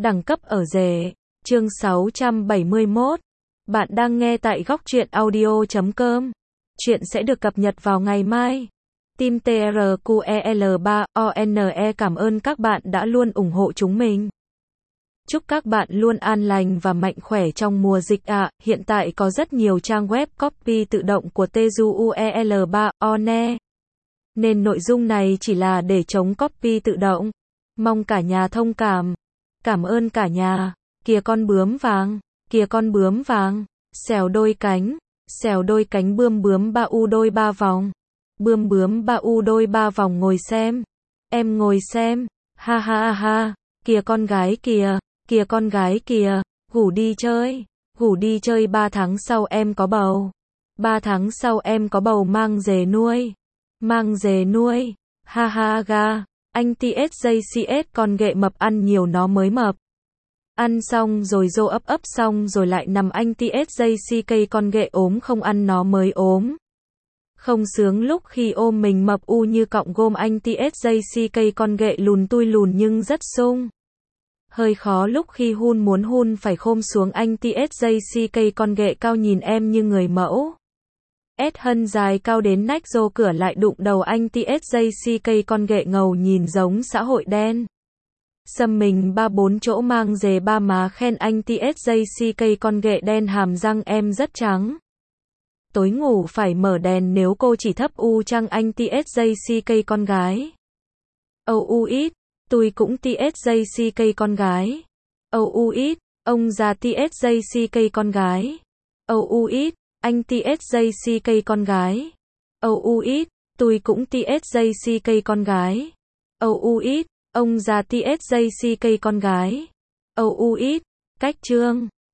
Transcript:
Đẳng cấp ở rể. Chương 671. Bạn đang nghe tại góc truyện audio.com. Chuyện sẽ được cập nhật vào ngày mai. Team TRQEL3ONE cảm ơn các bạn đã luôn ủng hộ chúng mình. Chúc các bạn luôn an lành và mạnh khỏe trong mùa dịch ạ. Hiện tại có rất nhiều trang web copy tự động của TRQEL3ONE. Nên nội dung này chỉ là để chống copy tự động. Mong cả nhà thông cảm. Cảm ơn cả nhà. Kìa con bướm vàng, kìa con bướm vàng. Xèo đôi cánh bươm bướm ba u đôi ba vòng. Bươm bướm ba u đôi ba vòng ngồi xem. Em ngồi xem. Ha ha ha. Kìa con gái kìa, kìa con gái kìa. Ngủ đi chơi 3 tháng sau em có bầu. 3 tháng sau em có bầu mang về nuôi. Mang về nuôi. Ha ha ga. Anh TSJCS con ghệ mập ăn nhiều nó mới mập. Ăn xong rồi dô ấp xong rồi lại nằm anh TSJCK con ghệ ốm không ăn nó mới ốm. Không sướng lúc khi ôm mình mập u như cọng gôm anh TSJCK con ghệ lùn tui lùn nhưng rất sung. Hơi khó lúc khi muốn hun phải khom xuống anh TSJCK con ghệ cao nhìn em như người mẫu. Hân dài cao đến nách rô cửa lại đụng đầu anh TSJCK con ghệ ngầu nhìn giống xã hội đen. Xăm mình 3-4 chỗ mang dề ba má khen anh TSJCK con ghệ đen hàm răng em rất trắng. Tối ngủ phải mở đèn nếu cô chỉ thấp u chăng anh TSJCK con gái. Âu u ít, tôi cũng TSJCK con gái. Âu u ít, ông già TSJCK con gái. Âu u ít, anh TSJCK con gái. Âu u ít, tôi cũng TSJCK con gái. Âu u ít, ông già TSJCK con gái. Âu u ít, cách chương.